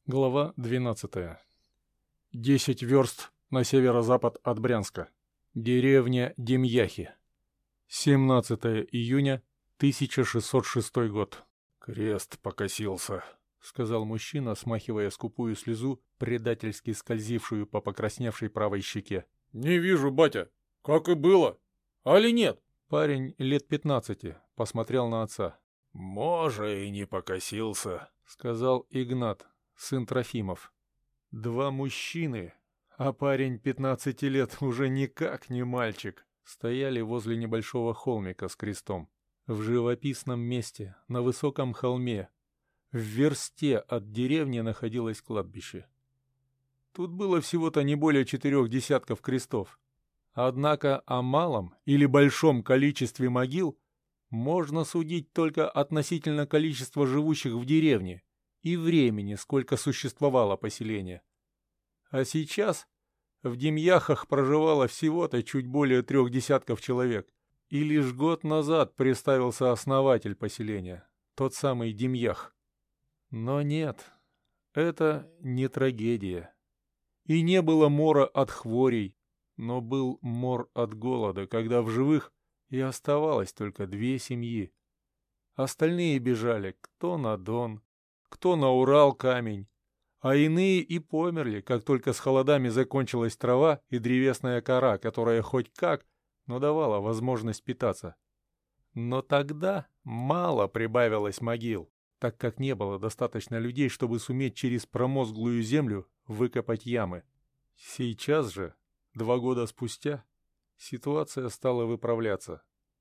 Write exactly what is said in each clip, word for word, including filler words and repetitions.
Глава двенадцатая. Десять верст на северо-запад от Брянска. Деревня Демьяхи. семнадцатое июня тысяча шестьсот шестой год. «Крест покосился», — сказал мужчина, смахивая скупую слезу, предательски скользившую по покрасневшей правой щеке. «Не вижу, батя. Как и было. Али нет?» Парень лет пятнадцати посмотрел на отца. «Може, и не покосился», — сказал Игнат, сын Трофимов. Два мужчины, а парень пятнадцати лет уже никак не мальчик, стояли возле небольшого холмика с крестом. В живописном месте, на высоком холме, в версте от деревни находилось кладбище. Тут было всего-то не более четырех десятков крестов. Однако о малом или большом количестве могил можно судить только относительно количества живущих в деревне и времени, сколько существовало поселение. А сейчас в Демьяхах проживало всего-то чуть более трех десятков человек, и лишь год назад представился основатель поселения, тот самый Демьях. Но нет, это не трагедия. И не было мора от хворей, но был мор от голода, когда в живых и оставалось только две семьи. Остальные бежали кто на Дон, кто на Урал камень, а иные и померли, как только с холодами закончилась трава и древесная кора, которая хоть как, но давала возможность питаться. Но тогда мало прибавилось могил, так как не было достаточно людей, чтобы суметь через промозглую землю выкопать ямы. Сейчас же, два года спустя, ситуация стала выправляться.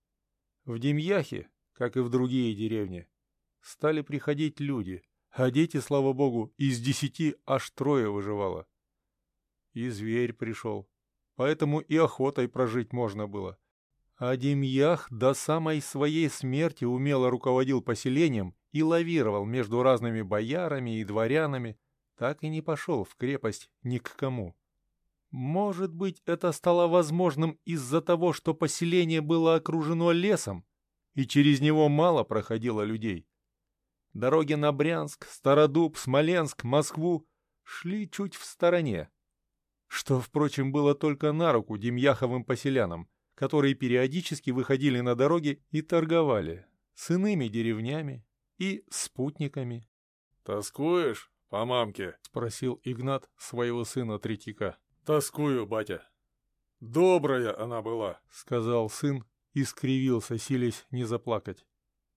В Демьяхе, как и в другие деревни, стали приходить люди, а дети, слава богу, из десяти аж трое выживало. И зверь пришел, поэтому и охотой прожить можно было. А Демьях до самой своей смерти умело руководил поселением и лавировал между разными боярами и дворянами, так и не пошел в крепость ни к кому. Может быть, это стало возможным из-за того, что поселение было окружено лесом, и через него мало проходило людей. Дороги на Брянск, Стародуб, Смоленск, Москву шли чуть в стороне, что, впрочем, было только на руку демьяховым поселянам, которые периодически выходили на дороги и торговали с иными деревнями и спутниками. «Тоскуешь по мамке?» — спросил Игнат своего сына Третьяка. «Тоскую, батя. Добрая она была», — сказал сын и скривился, силясь не заплакать.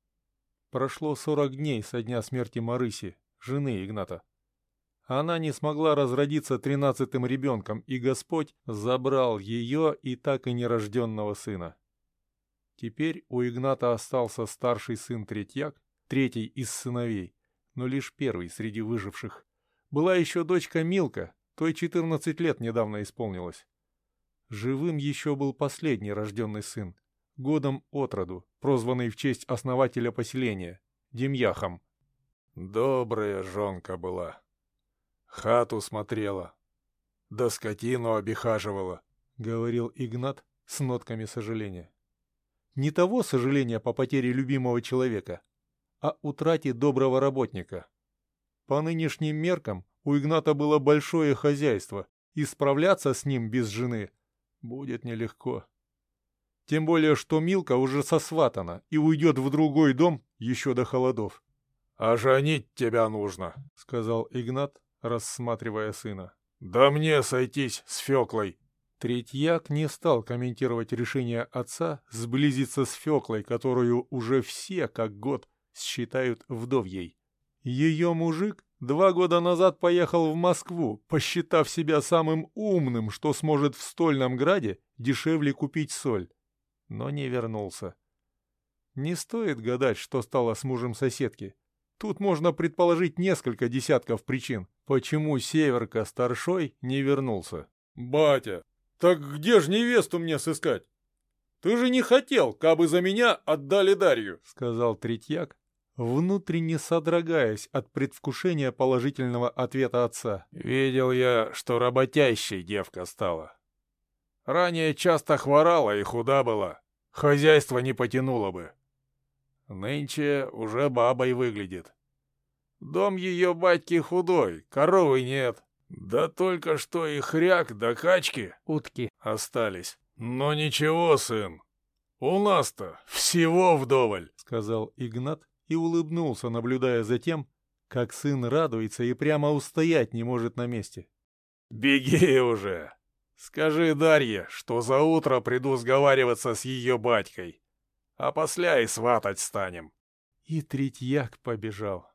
Прошло сорок дней со дня смерти Марыси, жены Игната. Она не смогла разродиться тринадцатым ребенком, и Господь забрал ее и так и нерожденного сына. Теперь у Игната остался старший сын Третьяк, третий из сыновей, но лишь первый среди выживших. Была еще дочка Милка, той четырнадцать лет недавно исполнилось. Живым еще был последний рожденный сын, годом от роду, прозванный в честь основателя поселения, Демьяхом. «Добрая жонка была. Хату смотрела, да скотину обихаживала», — говорил Игнат с нотками сожаления. Не того сожаления по потере любимого человека, а утрате доброго работника. По нынешним меркам у Игната было большое хозяйство, и справляться с ним без жены будет нелегко. Тем более, что Милка уже сосватана и уйдет в другой дом еще до холодов. «А женить тебя нужно», — сказал Игнат, рассматривая сына. «Да мне сойтись с Феклой». Третьяк не стал комментировать решение отца сблизиться с Феклой, которую уже все, как год, считают вдовьей. Ее мужик два года назад поехал в Москву, посчитав себя самым умным, что сможет в Стольном Граде дешевле купить соль, но не вернулся. Не стоит гадать, что стало с мужем соседки. Тут можно предположить несколько десятков причин, почему Северка-старшой не вернулся. «Батя, так где ж невесту мне сыскать? Ты же не хотел, кабы за меня отдали Дарью», — сказал Третьяк, внутренне содрогаясь от предвкушения положительного ответа отца. «Видел я, что работящей девка стала. Ранее часто хворала и худа была, хозяйство не потянуло бы. Нынче уже бабой выглядит. Дом ее батьки худой, коровы нет. Да только что и хряк да качки утки остались. Но ничего, сын, у нас-то всего вдоволь, — сказал Игнат и улыбнулся, наблюдая за тем, как сын радуется и прямо устоять не может на месте. Беги уже. Скажи Дарье, что за утро приду сговариваться с ее батькой, а после и сватать станем. И Третьяк побежал.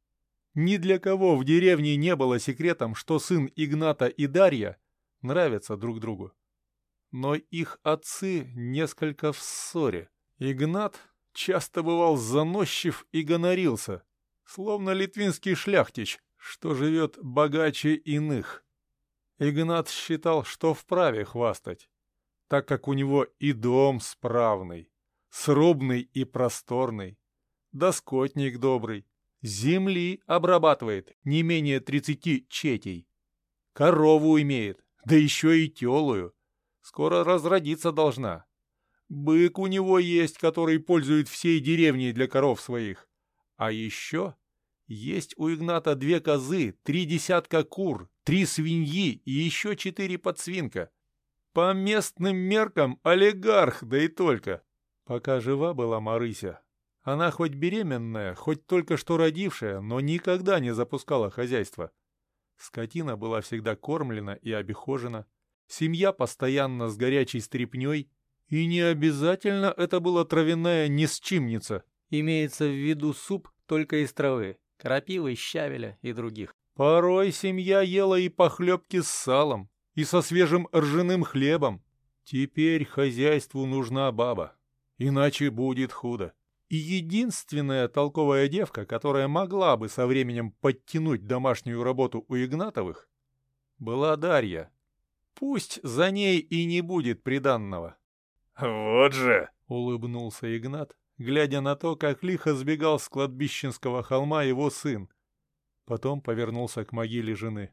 Ни для кого в деревне не было секретом, что сын Игната и Дарья нравятся друг другу. Но их отцы несколько в ссоре. Игнат часто бывал заносчив и гонорился, словно литвинский шляхтич, что живет богаче иных. Игнат считал, что вправе хвастать, так как у него и дом справный, срубный и просторный, да скотник добрый, земли обрабатывает не менее тридцати четей, корову имеет, да еще и телую, скоро разродиться должна. Бык у него есть, который пользует всей деревней для коров своих. А еще есть у Игната две козы, три десятка кур, три свиньи и еще четыре подсвинка. По местным меркам олигарх, да и только. Пока жива была Марыся, она хоть беременная, хоть только что родившая, но никогда не запускала хозяйство. Скотина была всегда кормлена и обихожена, семья постоянно с горячей стряпней, и не обязательно это была травяная несчимница. Имеется в виду суп только из травы, крапивы, щавеля и других. Порой семья ела и похлебки с салом, и со свежим ржаным хлебом. Теперь хозяйству нужна баба, иначе будет худо. И единственная толковая девка, которая могла бы со временем подтянуть домашнюю работу у Игнатовых, была Дарья. Пусть за ней и не будет приданного. «Вот же!» — улыбнулся Игнат, глядя на то, как лихо сбегал с кладбищенского холма его сын. Потом повернулся к могиле жены.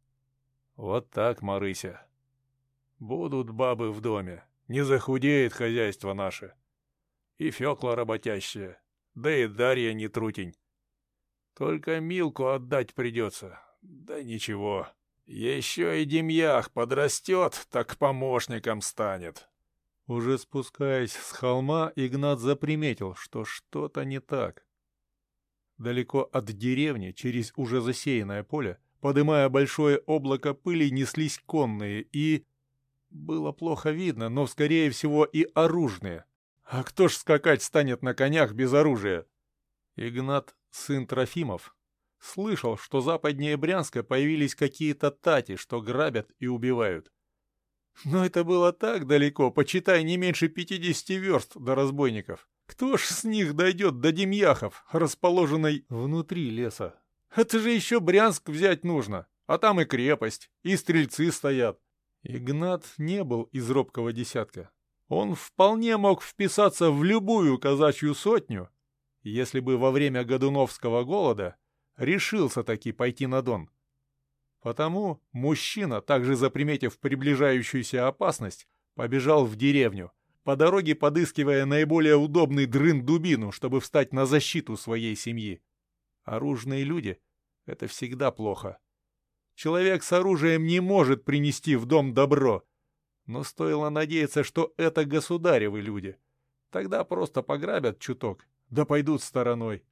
«Вот так, Марыся. Будут бабы в доме, не захудеет хозяйство наше. И Фёкла работящая, да и Дарья не трутень. Только Милку отдать придется, да ничего. Еще и Демьях подрастет, так помощником станет». Уже спускаясь с холма, Игнат заприметил, что что-то не так. Далеко от деревни, через уже засеянное поле, подымая большое облако пыли, неслись конные и... Было плохо видно, но, скорее всего, и оружные. А кто ж скакать станет на конях без оружия? Игнат, сын Трофимов, слышал, что западнее Брянска появились какие-то тати, что грабят и убивают. Но это было так далеко, почитай, не меньше пятидесяти верст до разбойников. Кто ж с них дойдет до Демьяхов, расположенной внутри леса? Это же еще Брянск взять нужно, а там и крепость, и стрельцы стоят. Игнат не был из робкого десятка. Он вполне мог вписаться в любую казачью сотню, если бы во время Годуновского голода решился таки пойти на Дон. Потому мужчина, также заприметив приближающуюся опасность, побежал в деревню, по дороге подыскивая наиболее удобный дрын-дубину, чтобы встать на защиту своей семьи. Оружные люди — это всегда плохо. Человек с оружием не может принести в дом добро, но стоило надеяться, что это государевы люди. Тогда просто пограбят чуток, да пойдут стороной.